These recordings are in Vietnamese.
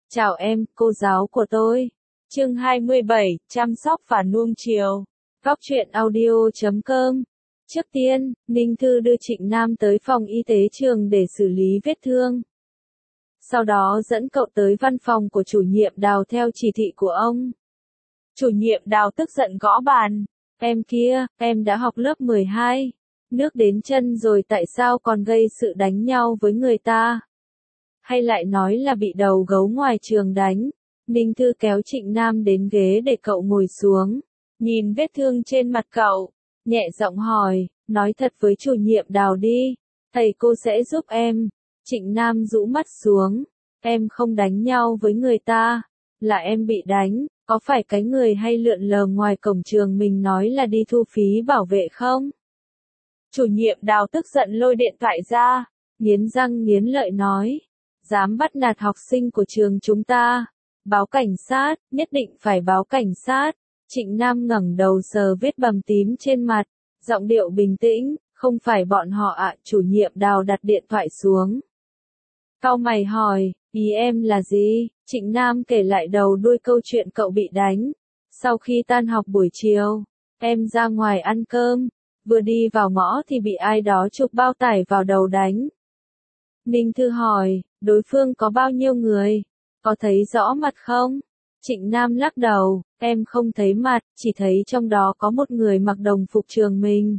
Chào em, cô giáo của tôi. Chương 27, chăm sóc và nuông chiều. Góc truyện audio.com. Trước tiên, Ninh Thư đưa Trịnh Nam tới phòng y tế trường để xử lý vết thương. Sau đó dẫn cậu tới văn phòng của chủ nhiệm Đào theo chỉ thị của ông. Chủ nhiệm Đào tức giận gõ bàn. Em kia, em đã học lớp 12. Nước đến chân rồi tại sao còn gây sự đánh nhau với người ta? Hay lại nói là bị đầu gấu ngoài trường đánh? Ninh Thư kéo Trịnh Nam đến ghế để cậu ngồi xuống. Nhìn vết thương trên mặt cậu, nhẹ giọng hỏi, nói thật với chủ nhiệm Đào đi, thầy cô sẽ giúp em. Trịnh Nam rũ mắt xuống, em không đánh nhau với người ta, là em bị đánh, có phải cái người hay lượn lờ ngoài cổng trường mình nói là đi thu phí bảo vệ không? Chủ nhiệm Đào tức giận lôi điện thoại ra, nghiến răng nghiến lợi nói, dám bắt nạt học sinh của trường chúng ta, báo cảnh sát, nhất định phải báo cảnh sát. Trịnh Nam ngẩng đầu sờ vết bầm tím trên mặt, giọng điệu bình tĩnh, không phải bọn họ ạ. Chủ nhiệm Đào đặt điện thoại xuống. Cau mày hỏi, ý em là gì? Trịnh Nam kể lại đầu đuôi câu chuyện cậu bị đánh. Sau khi tan học buổi chiều, em ra ngoài ăn cơm, vừa đi vào ngõ thì bị ai đó chụp bao tải vào đầu đánh. Ninh Thư hỏi, đối phương có bao nhiêu người? Có thấy rõ mặt không? Trịnh Nam lắc đầu, em không thấy mặt, chỉ thấy trong đó có một người mặc đồng phục trường mình.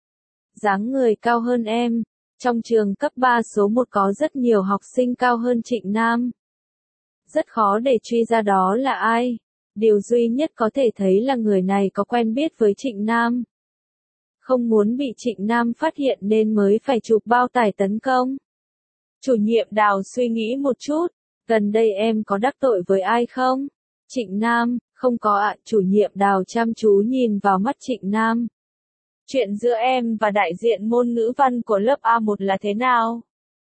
Dáng người cao hơn em, trong trường cấp 3 số 1 có rất nhiều học sinh cao hơn Trịnh Nam. Rất khó để truy ra đó là ai. Điều duy nhất có thể thấy là người này có quen biết với Trịnh Nam. Không muốn bị Trịnh Nam phát hiện nên mới phải chụp bao tải tấn công. Chủ nhiệm Đào suy nghĩ một chút, gần đây em có đắc tội với ai không? Trịnh Nam, không có ạ. Chủ nhiệm Đào chăm chú nhìn vào mắt Trịnh Nam. Chuyện giữa em và đại diện môn ngữ văn của lớp A1 là thế nào?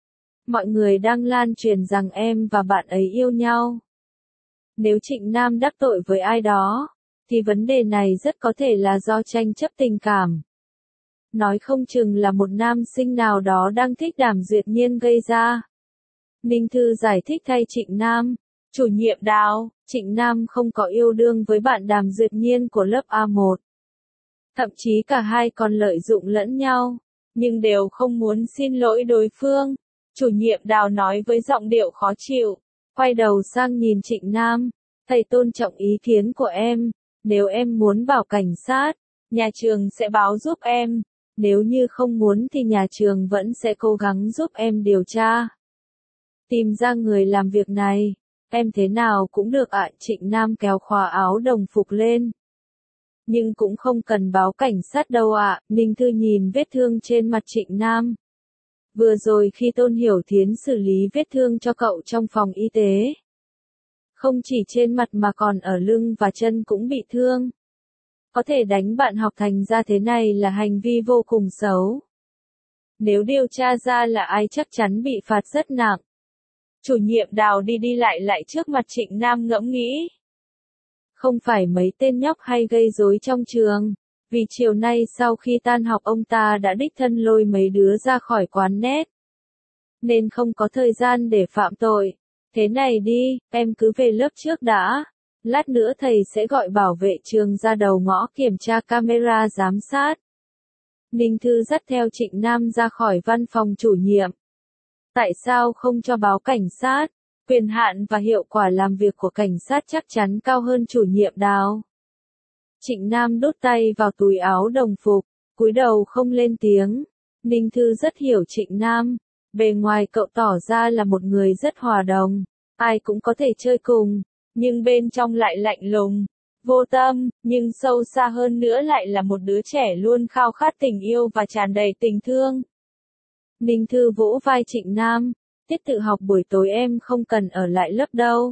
Mọi người đang lan truyền rằng em và bạn ấy yêu nhau. Nếu Trịnh Nam đắc tội với ai đó, thì vấn đề này rất có thể là do tranh chấp tình cảm. Nói không chừng là một nam sinh nào đó đang thích Đàm Duyệt Nhiên gây ra. Ninh Thư giải thích thay Trịnh Nam. Chủ nhiệm Đào, Trịnh Nam không có yêu đương với bạn Đàm Duyệt Nhiên của lớp A1. Thậm chí cả hai còn lợi dụng lẫn nhau, nhưng đều không muốn xin lỗi đối phương. Chủ nhiệm Đào nói với giọng điệu khó chịu, quay đầu sang nhìn Trịnh Nam. Thầy tôn trọng ý kiến của em, nếu em muốn bảo cảnh sát, nhà trường sẽ báo giúp em. Nếu như không muốn thì nhà trường vẫn sẽ cố gắng giúp em điều tra. Tìm ra người làm việc này, em thế nào cũng được ạ. Trịnh Nam kéo khóa áo đồng phục lên. Nhưng cũng không cần báo cảnh sát đâu ạ. Ninh Thư nhìn vết thương trên mặt Trịnh Nam. Vừa rồi khi Tôn Hiểu Thiến xử lý vết thương cho cậu trong phòng y tế, không chỉ trên mặt mà còn ở lưng và chân cũng bị thương. Có thể đánh bạn học thành ra thế này là hành vi vô cùng xấu. Nếu điều tra ra là ai chắc chắn bị phạt rất nặng. Chủ nhiệm Đào đi đi lại trước mặt Trịnh Nam ngẫm nghĩ. Không phải mấy tên nhóc hay gây rối trong trường, vì chiều nay sau khi tan học ông ta đã đích thân lôi mấy đứa ra khỏi quán net. Nên không có thời gian để phạm tội. Thế này đi, em cứ về lớp trước đã. Lát nữa thầy sẽ gọi bảo vệ trường ra đầu ngõ kiểm tra camera giám sát. Ninh Thư dắt theo Trịnh Nam ra khỏi văn phòng chủ nhiệm. Tại sao không cho báo cảnh sát? Quyền hạn và hiệu quả làm việc của cảnh sát chắc chắn cao hơn chủ nhiệm Đào. Trịnh Nam đút tay vào túi áo đồng phục, cúi đầu không lên tiếng. Ninh Thư rất hiểu Trịnh Nam. Bề ngoài cậu tỏ ra là một người rất hòa đồng, ai cũng có thể chơi cùng. Nhưng bên trong lại lạnh lùng, vô tâm, nhưng sâu xa hơn nữa lại là một đứa trẻ luôn khao khát tình yêu và tràn đầy tình thương. Ninh Thư vỗ vai Trịnh Nam, tiết tự học buổi tối em không cần ở lại lớp đâu.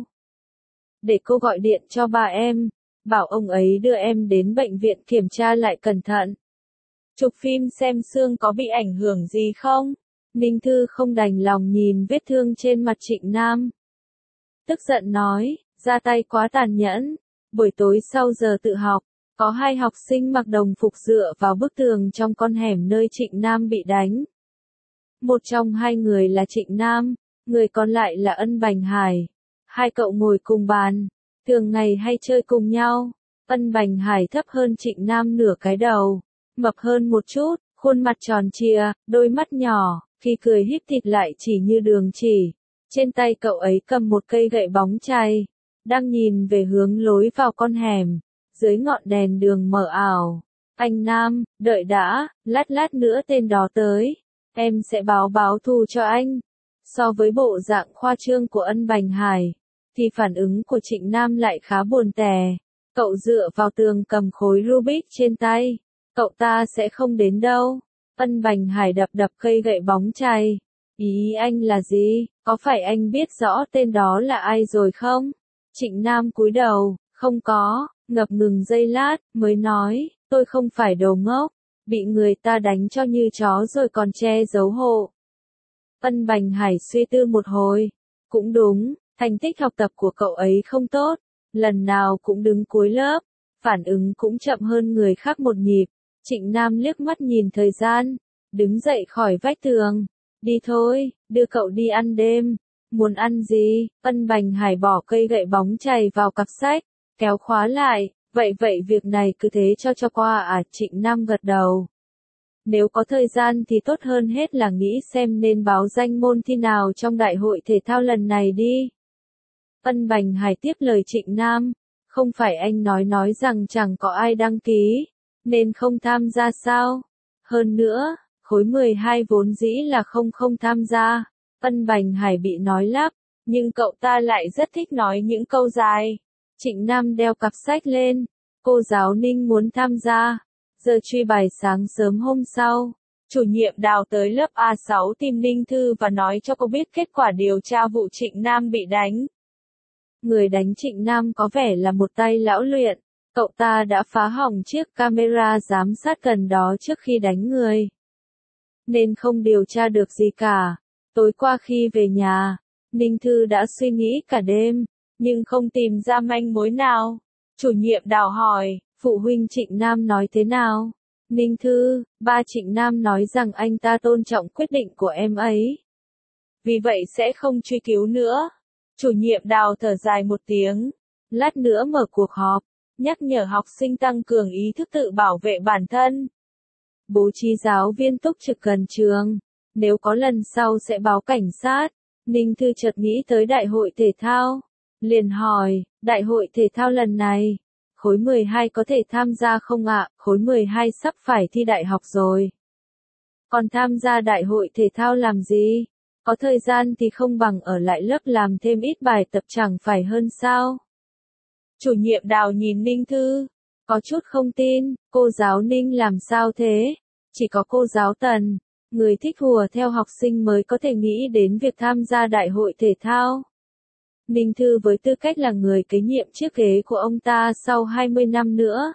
Để cô gọi điện cho bà em, bảo ông ấy đưa em đến bệnh viện kiểm tra lại cẩn thận. Chụp phim xem xương có bị ảnh hưởng gì không? Ninh Thư không đành lòng nhìn vết thương trên mặt Trịnh Nam. Tức giận nói, ra tay quá tàn nhẫn. Buổi tối sau giờ tự học, có hai học sinh mặc đồng phục dựa vào bức tường trong con hẻm nơi Trịnh Nam bị đánh. Một trong hai người là Trịnh Nam, người còn lại là Ân Bành Hải. Hai cậu ngồi cùng bàn, thường ngày hay chơi cùng nhau. Ân Bành Hải thấp hơn Trịnh Nam nửa cái đầu, mập hơn một chút, khuôn mặt tròn trịa, đôi mắt nhỏ, khi cười híp thịt lại chỉ như đường chỉ. Trên tay cậu ấy cầm một cây gậy bóng chày, đang nhìn về hướng lối vào con hẻm, dưới ngọn đèn đường mờ ảo. Anh Nam, đợi đã, lát nữa tên đó tới, em sẽ báo thù cho anh. So với bộ dạng khoa trương của Ân Bành Hải, thì phản ứng của Trịnh Nam lại khá buồn tẻ. Cậu dựa vào tường cầm khối Rubik trên tay. Cậu ta sẽ không đến đâu. Ân Bành Hải đập cây gậy bóng chày. Ý anh là gì? Có phải anh biết rõ tên đó là ai rồi không? Trịnh Nam cúi đầu, không có, ngập ngừng giây lát, mới nói, tôi không phải đồ ngốc, bị người ta đánh cho như chó rồi còn che giấu hộ. Ân Bành Hải suy tư một hồi. Cũng đúng, thành tích học tập của cậu ấy không tốt, lần nào cũng đứng cuối lớp, phản ứng cũng chậm hơn người khác một nhịp. Trịnh Nam liếc mắt nhìn thời gian, đứng dậy khỏi vách tường. Đi thôi, đưa cậu đi ăn đêm. Muốn ăn gì? Ân Bành Hải bỏ cây gậy bóng chày vào cặp sách, kéo khóa lại. Vậy việc này cứ thế cho qua à? Trịnh Nam gật đầu. Nếu có thời gian thì tốt hơn hết là nghĩ xem nên báo danh môn thi nào trong đại hội thể thao lần này đi. Ân Bành Hải tiếp lời Trịnh Nam, không phải anh nói rằng chẳng có ai đăng ký, nên không tham gia sao? Hơn nữa, khối 12 vốn dĩ là không tham gia. Ân Bành Hải bị nói lắp, nhưng cậu ta lại rất thích nói những câu dài. Trịnh Nam đeo cặp sách lên, cô giáo Ninh muốn tham gia. Giờ truy bài sáng sớm hôm sau, chủ nhiệm Đào tới lớp A6 tìm Ninh Thư và nói cho cô biết kết quả điều tra vụ Trịnh Nam bị đánh. Người đánh Trịnh Nam có vẻ là một tay lão luyện, cậu ta đã phá hỏng chiếc camera giám sát gần đó trước khi đánh người, nên không điều tra được gì cả. Tối qua khi về nhà, Ninh Thư đã suy nghĩ cả đêm, nhưng không tìm ra manh mối nào. Chủ nhiệm Đào hỏi, phụ huynh Trịnh Nam nói thế nào? Ninh Thư, ba Trịnh Nam nói rằng anh ta tôn trọng quyết định của em ấy, vì vậy sẽ không truy cứu nữa. Chủ nhiệm Đào thở dài một tiếng, lát nữa mở cuộc họp, nhắc nhở học sinh tăng cường ý thức tự bảo vệ bản thân. Bố trí giáo viên túc trực gần trường, nếu có lần sau sẽ báo cảnh sát. Ninh Thư chợt nghĩ tới đại hội thể thao, liền hỏi, đại hội thể thao lần này, khối 12 có thể tham gia không ạ? Khối 12 sắp phải thi đại học rồi. Còn tham gia đại hội thể thao làm gì? Có thời gian thì không bằng ở lại lớp làm thêm ít bài tập chẳng phải hơn sao? Chủ nhiệm Đào nhìn Ninh Thư, có chút không tin, cô giáo Ninh làm sao thế? Chỉ có cô giáo Tần, người thích hùa theo học sinh mới có thể nghĩ đến việc tham gia đại hội thể thao. Ninh Thư với tư cách là người kế nhiệm chiếc ghế của ông ta sau 20 năm nữa.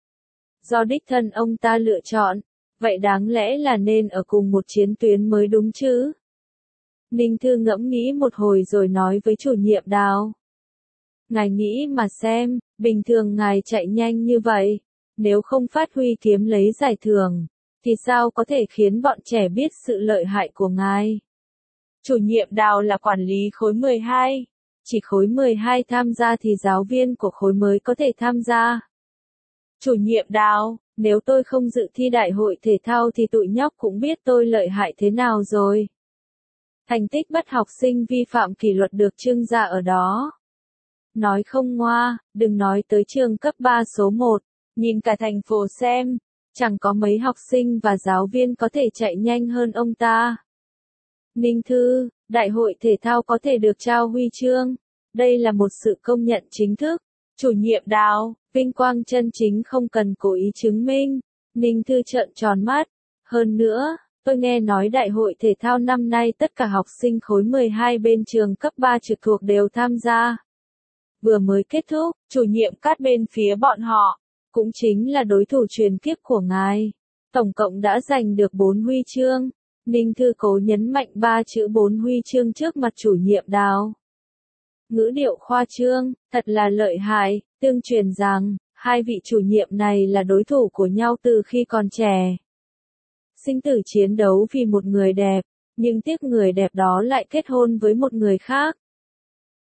Do đích thân ông ta lựa chọn, vậy đáng lẽ là nên ở cùng một chiến tuyến mới đúng chứ? Ninh Thư ngẫm nghĩ một hồi rồi nói với chủ nhiệm Đào. Ngài nghĩ mà xem, bình thường ngài chạy nhanh như vậy, nếu không phát huy kiếm lấy giải thưởng, thì sao có thể khiến bọn trẻ biết sự lợi hại của ngài? Chủ nhiệm Đào là quản lý khối 12. Chỉ khối 12 tham gia thì giáo viên của khối mới có thể tham gia. Chủ nhiệm Đào, nếu tôi không dự thi đại hội thể thao thì tụi nhóc cũng biết tôi lợi hại thế nào rồi. Thành tích bắt học sinh vi phạm kỷ luật được trưng ra ở đó. Nói không ngoa, đừng nói tới trường cấp 3 số 1, nhìn cả thành phố xem, chẳng có mấy học sinh và giáo viên có thể chạy nhanh hơn ông ta. Ninh Thư, đại hội thể thao có thể được trao huy chương. Đây là một sự công nhận chính thức. Chủ nhiệm Đào, vinh quang chân chính không cần cố ý chứng minh. Ninh Thư trợn tròn mắt. Hơn nữa, tôi nghe nói đại hội thể thao năm nay tất cả học sinh khối 12 bên trường cấp 3 trực thuộc đều tham gia. Vừa mới kết thúc, chủ nhiệm Cát bên phía bọn họ, cũng chính là đối thủ truyền kiếp của ngài. Tổng cộng đã giành được 4 huy chương. Ninh Thư cố nhấn mạnh 3 chữ 4 huy chương trước mặt chủ nhiệm Đào. Ngữ điệu khoa trương, thật là lợi hại, tương truyền rằng, hai vị chủ nhiệm này là đối thủ của nhau từ khi còn trẻ. Sinh tử chiến đấu vì một người đẹp, nhưng tiếc người đẹp đó lại kết hôn với một người khác.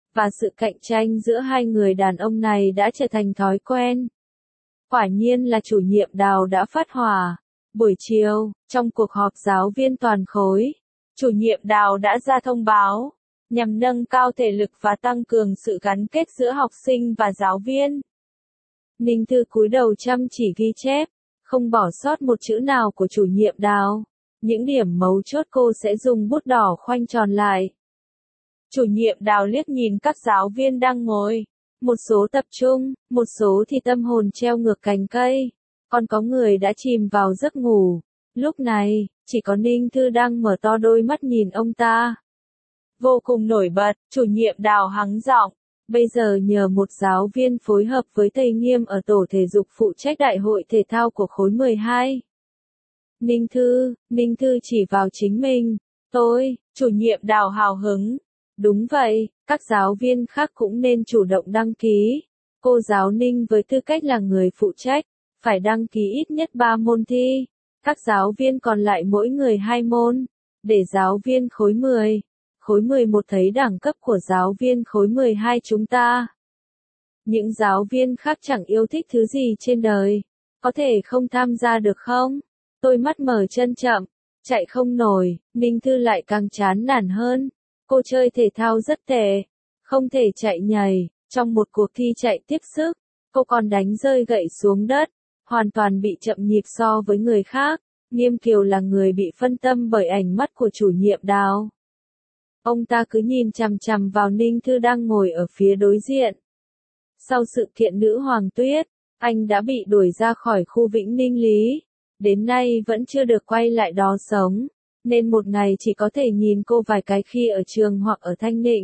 và sự cạnh tranh giữa hai người đàn ông này đã trở thành thói quen. Quả nhiên là chủ nhiệm Đào đã phát hỏa. Buổi chiều, trong cuộc họp giáo viên toàn khối, chủ nhiệm Đào đã ra thông báo, nhằm nâng cao thể lực và tăng cường sự gắn kết giữa học sinh và giáo viên. Ninh Thư cúi đầu chăm chỉ ghi chép, không bỏ sót một chữ nào của chủ nhiệm Đào. Những điểm mấu chốt cô sẽ dùng bút đỏ khoanh tròn lại. Chủ nhiệm Đào liếc nhìn các giáo viên đang ngồi. Một số tập trung, một số thì tâm hồn treo ngược cành cây. Còn có người đã chìm vào giấc ngủ. Lúc này, chỉ có Ninh Thư đang mở to đôi mắt nhìn ông ta. Vô cùng nổi bật, chủ nhiệm Đào hắng giọng. Bây giờ nhờ một giáo viên phối hợp với thầy Nghiêm ở tổ thể dục phụ trách đại hội thể thao của khối 12. Ninh Thư chỉ vào chính mình. Tôi, chủ nhiệm Đào hào hứng. Đúng vậy, các giáo viên khác cũng nên chủ động đăng ký. Cô giáo Ninh với tư cách là người phụ trách, phải đăng ký ít nhất 3 môn thi. Các giáo viên còn lại mỗi người 2 môn. Để giáo viên khối 10, khối 11 thấy đẳng cấp của giáo viên khối 12 chúng ta. Những giáo viên khác chẳng yêu thích thứ gì trên đời. Có thể không tham gia được không? Tôi mắt mở chân chậm, chạy không nổi, Ninh Thư lại càng chán nản hơn. Cô chơi thể thao rất tệ, không thể chạy nhảy, trong một cuộc thi chạy tiếp sức, cô còn đánh rơi gậy xuống đất, hoàn toàn bị chậm nhịp so với người khác. Nghiêm Kiều là người bị phân tâm bởi ánh mắt của chủ nhiệm Đào. Ông ta cứ nhìn chằm chằm vào Ninh Thư đang ngồi ở phía đối diện. Sau sự kiện nữ Hoàng Tuyết, anh đã bị đuổi ra khỏi khu Vĩnh Ninh Lý. Đến nay vẫn chưa được quay lại đó sống, nên một ngày chỉ có thể nhìn cô vài cái khi ở trường hoặc ở Thanh Định.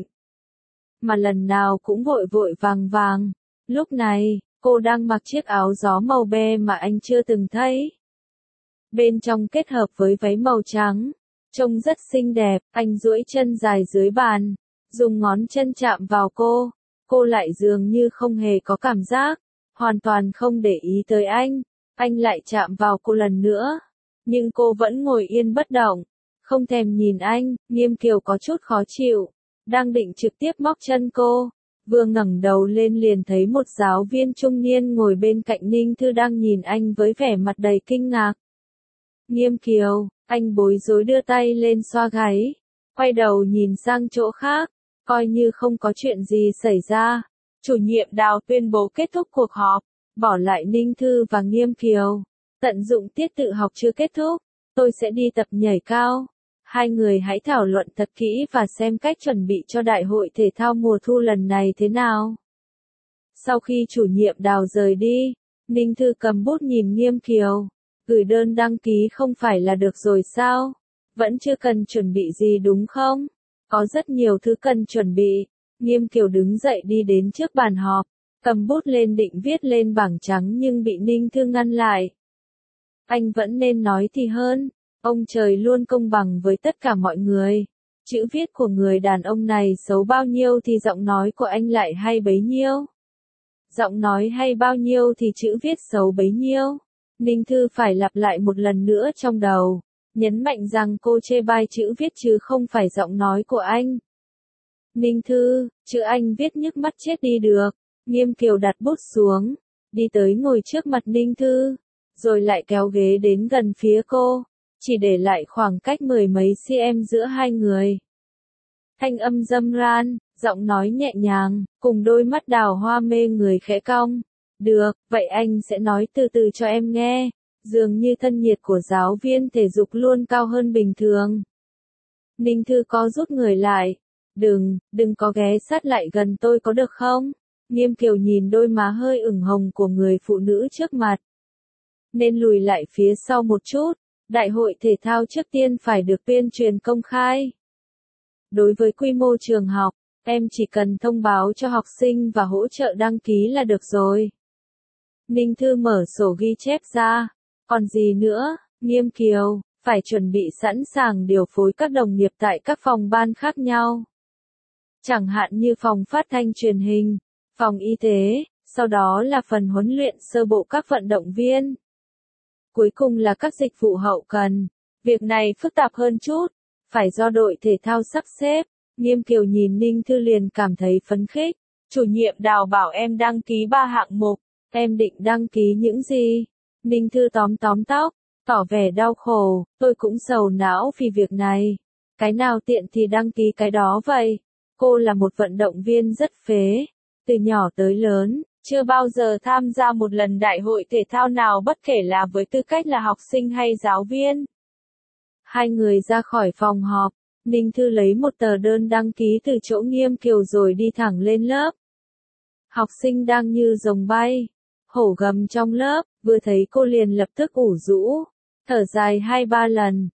Mà lần nào cũng vội vội vàng vàng. Lúc này, cô đang mặc chiếc áo gió màu be mà anh chưa từng thấy. Bên trong kết hợp với váy màu trắng, trông rất xinh đẹp. Anh duỗi chân dài dưới bàn, dùng ngón chân chạm vào cô. Cô lại dường như không hề có cảm giác, hoàn toàn không để ý tới anh. Anh lại chạm vào cô lần nữa, nhưng cô vẫn ngồi yên bất động, không thèm nhìn anh. Nghiêm Kiều có chút khó chịu, đang định trực tiếp móc chân cô, vừa ngẩng đầu lên liền thấy một giáo viên trung niên ngồi bên cạnh Ninh Thư đang nhìn anh với vẻ mặt đầy kinh ngạc. Nghiêm Kiều, anh bối rối đưa tay lên xoa gáy, quay đầu nhìn sang chỗ khác, coi như không có chuyện gì xảy ra. Chủ nhiệm Đào tuyên bố kết thúc cuộc họp, bỏ lại Ninh Thư và Nghiêm Kiều. Tận dụng tiết tự học chưa kết thúc, tôi sẽ đi tập nhảy cao. Hai người hãy thảo luận thật kỹ và xem cách chuẩn bị cho đại hội thể thao mùa thu lần này thế nào. Sau khi chủ nhiệm Đào rời đi, Ninh Thư cầm bút nhìn Nghiêm Kiều. Gửi đơn đăng ký không phải là được rồi sao? Vẫn chưa cần chuẩn bị gì đúng không? Có rất nhiều thứ cần chuẩn bị. Nghiêm Kiều đứng dậy đi đến trước bàn họp, cầm bút lên định viết lên bảng trắng nhưng bị Ninh Thư ngăn lại. Anh vẫn nên nói thì hơn. Ông trời luôn công bằng với tất cả mọi người. Chữ viết của người đàn ông này xấu bao nhiêu thì giọng nói của anh lại hay bấy nhiêu. Giọng nói hay bao nhiêu thì chữ viết xấu bấy nhiêu. Ninh Thư phải lặp lại một lần nữa trong đầu, nhấn mạnh rằng cô chê bai chữ viết chứ không phải giọng nói của anh. Ninh Thư, chữ anh viết nhức mắt chết đi được. Nghiêm Kiều đặt bút xuống, đi tới ngồi trước mặt Ninh Thư, rồi lại kéo ghế đến gần phía cô, chỉ để lại khoảng cách 10 mấy cm giữa hai người. Thanh âm dâm ran, giọng nói nhẹ nhàng, cùng đôi mắt đào hoa mê người khẽ cong. Được, vậy anh sẽ nói từ từ cho em nghe. Dường như thân nhiệt của giáo viên thể dục luôn cao hơn bình thường. Ninh Thư có rút người lại. Đừng có ghé sát lại gần tôi có được không? Nghiêm Kiều nhìn đôi má hơi ửng hồng của người phụ nữ trước mặt. Nên lùi lại phía sau một chút. Đại hội thể thao trước tiên phải được tuyên truyền công khai. Đối với quy mô trường học, em chỉ cần thông báo cho học sinh và hỗ trợ đăng ký là được rồi. Ninh Thư mở sổ ghi chép ra. Còn gì nữa, Nghiêm Kiều, phải chuẩn bị sẵn sàng điều phối các đồng nghiệp tại các phòng ban khác nhau. Chẳng hạn như phòng phát thanh truyền hình, phòng y tế, sau đó là phần huấn luyện sơ bộ các vận động viên. Cuối cùng là các dịch vụ hậu cần. Việc này phức tạp hơn chút, phải do đội thể thao sắp xếp. Nghiêm Kiều nhìn Ninh Thư liền cảm thấy phấn khích. Chủ nhiệm Đào bảo em đăng ký 3 hạng mục, em định đăng ký những gì? Ninh Thư tóm tóm tóc, tỏ vẻ đau khổ, tôi cũng sầu não vì việc này. Cái nào tiện thì đăng ký cái đó vậy. Cô là một vận động viên rất phế, từ nhỏ tới lớn, chưa bao giờ tham gia một lần đại hội thể thao nào bất kể là với tư cách là học sinh hay giáo viên. Hai người ra khỏi phòng họp, Ninh Thư lấy một tờ đơn đăng ký từ chỗ Nghiêm Kiều rồi đi thẳng lên lớp. Học sinh đang như rồng bay, hổ gầm trong lớp, vừa thấy cô liền lập tức ủ rũ, thở dài 2-3 lần.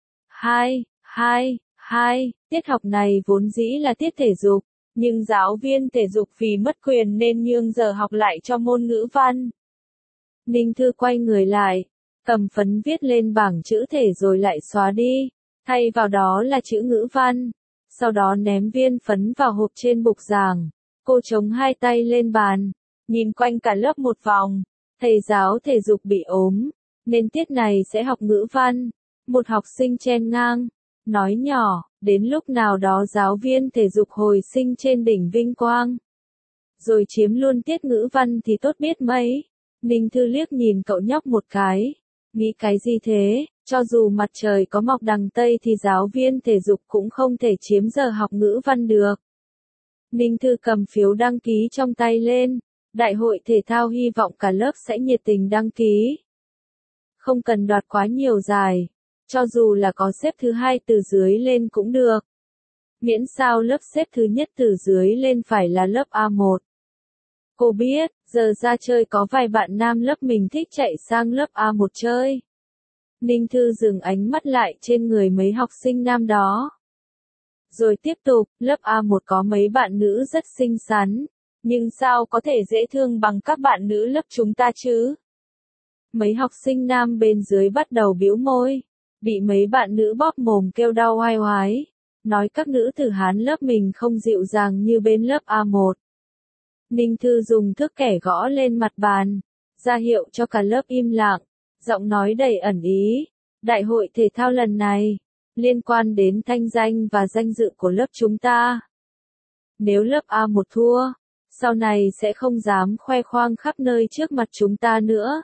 Tiết học này vốn dĩ là tiết thể dục, nhưng giáo viên thể dục vì mất quyền nên nhường giờ học lại cho môn ngữ văn. Ninh Thư quay người lại, cầm phấn viết lên bảng chữ thể rồi lại xóa đi, thay vào đó là chữ ngữ văn, sau đó ném viên phấn vào hộp trên bục giảng. Cô chống hai tay lên bàn, nhìn quanh cả lớp một vòng, thầy giáo thể dục bị ốm, nên tiết này sẽ học ngữ văn. Một học sinh chen ngang, nói nhỏ, đến lúc nào đó giáo viên thể dục hồi sinh trên đỉnh vinh quang, rồi chiếm luôn tiết ngữ văn thì tốt biết mấy. Ninh Thư liếc nhìn cậu nhóc một cái, nghĩ cái gì thế, cho dù mặt trời có mọc đằng Tây thì giáo viên thể dục cũng không thể chiếm giờ học ngữ văn được. Ninh Thư cầm phiếu đăng ký trong tay lên, đại hội thể thao hy vọng cả lớp sẽ nhiệt tình đăng ký. Không cần đoạt quá nhiều giải, cho dù là có xếp thứ 2 từ dưới lên cũng được. Miễn sao lớp xếp thứ nhất từ dưới lên phải là lớp A1. Cô biết, giờ ra chơi có vài bạn nam lớp mình thích chạy sang lớp A1 chơi. Ninh Thư dừng ánh mắt lại trên người mấy học sinh nam đó. Rồi tiếp tục, lớp A1 có mấy bạn nữ rất xinh xắn, nhưng sao có thể dễ thương bằng các bạn nữ lớp chúng ta chứ? Mấy học sinh nam bên dưới bắt đầu bĩu môi, bị mấy bạn nữ bóp mồm kêu đau oai oái, nói các nữ tử Hán lớp mình không dịu dàng như bên lớp A1. Ninh Thư dùng thước kẻ gõ lên mặt bàn, ra hiệu cho cả lớp im lặng, giọng nói đầy ẩn ý. Đại hội thể thao lần này liên quan đến thanh danh và danh dự của lớp chúng ta. Nếu lớp A1 thua, sau này sẽ không dám khoe khoang khắp nơi trước mặt chúng ta nữa.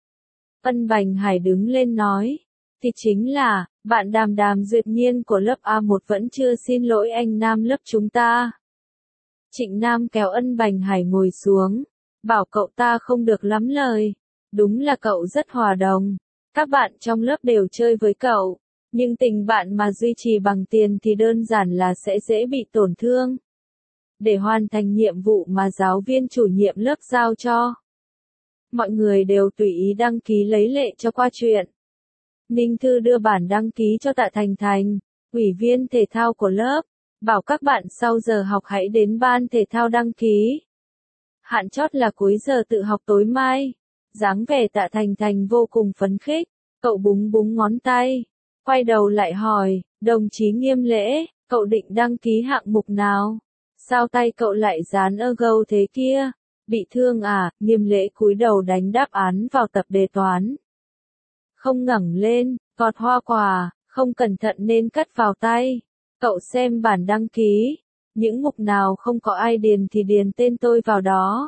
Ân Bành Hải đứng lên nói, thì chính là, bạn Đàm Đàm Duyệt Nhiên của lớp A1 vẫn chưa xin lỗi anh nam lớp chúng ta. Trịnh Nam kéo Ân Bành Hải ngồi xuống, bảo cậu ta không được lắm lời. Đúng là cậu rất hòa đồng, các bạn trong lớp đều chơi với cậu, nhưng tình bạn mà duy trì bằng tiền thì đơn giản là sẽ dễ bị tổn thương. Để hoàn thành nhiệm vụ mà giáo viên chủ nhiệm lớp giao cho, mọi người đều tùy ý đăng ký lấy lệ cho qua chuyện. Ninh Thư đưa bản đăng ký cho Tạ Thành Thành, ủy viên thể thao của lớp, bảo các bạn sau giờ học hãy đến ban thể thao đăng ký. Hạn chót là cuối giờ tự học tối mai. Dáng vẻ Tạ Thành Thành vô cùng phấn khích, cậu búng búng ngón tay, quay đầu lại hỏi, đồng chí Nghiêm Lễ, cậu định đăng ký hạng mục nào? Sao tay cậu lại dán gâu thế kia? Bị thương à? Nghiêm Lễ cúi đầu đánh đáp án vào tập đề toán. Không ngẩng lên, gọt hoa quả, không cẩn thận nên cắt vào tay. Cậu xem bản đăng ký, những mục nào không có ai điền thì điền tên tôi vào đó.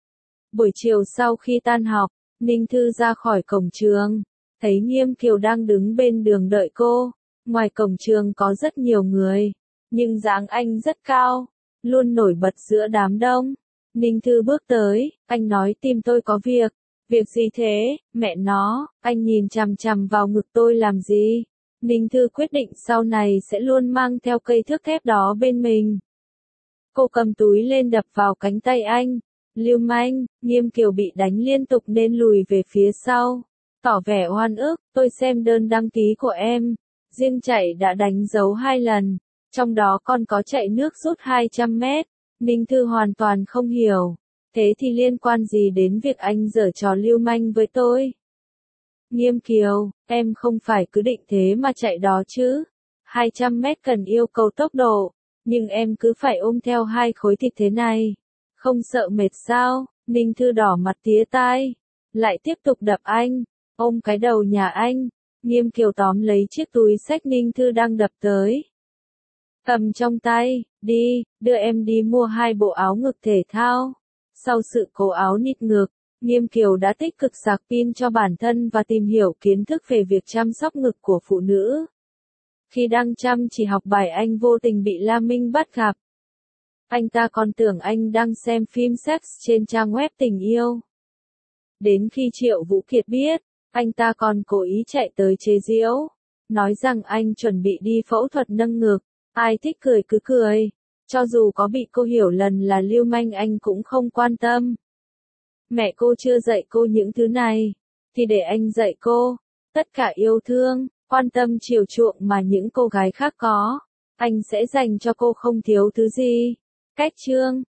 Buổi chiều sau khi tan học, Ninh Thư ra khỏi cổng trường, thấy Nghiêm Kiều đang đứng bên đường đợi cô. Ngoài cổng trường có rất nhiều người, nhưng dáng anh rất cao, luôn nổi bật giữa đám đông. Ninh Thư bước tới, anh nói tìm tôi có việc. Việc gì thế, mẹ nó, anh nhìn chằm chằm vào ngực tôi làm gì? Ninh Thư quyết định sau này sẽ luôn mang theo cây thước thép đó bên mình. Cô cầm túi lên đập vào cánh tay anh. Lưu manh, Nghiêm Kiều bị đánh liên tục nên lùi về phía sau, tỏ vẻ oan ức, tôi xem đơn đăng ký của em, riêng chạy đã đánh dấu 2 lần, trong đó còn có chạy nước rút 200 mét. Ninh Thư hoàn toàn không hiểu, thế thì liên quan gì đến việc anh giở trò lưu manh với tôi? Nghiêm Kiều, em không phải cứ định thế mà chạy đó chứ, 200 mét cần yêu cầu tốc độ, nhưng em cứ phải ôm theo 2 khối thịt thế này. Không sợ mệt sao? Ninh Thư đỏ mặt tía tai, lại tiếp tục đập anh, ôm cái đầu nhà anh. Nghiêm Kiều tóm lấy chiếc túi xách Ninh Thư đang đập tới, cầm trong tay, đi, đưa em đi mua 2 bộ áo ngực thể thao. Sau sự cố áo nịt ngực, Nghiêm Kiều đã tích cực sạc pin cho bản thân và tìm hiểu kiến thức về việc chăm sóc ngực của phụ nữ. Khi đang chăm chỉ học bài anh vô tình bị La Minh bắt gặp. Anh ta còn tưởng anh đang xem phim sex trên trang web tình yêu. Đến khi Triệu Vũ Kiệt biết, anh ta còn cố ý chạy tới chế giễu, nói rằng anh chuẩn bị đi phẫu thuật nâng ngực. Ai thích cười cứ cười, cho dù có bị cô hiểu lầm là lưu manh anh cũng không quan tâm. Mẹ cô chưa dạy cô những thứ này, thì để anh dạy cô. Tất cả yêu thương, quan tâm chiều chuộng mà những cô gái khác có, anh sẽ dành cho cô không thiếu thứ gì. Cách chương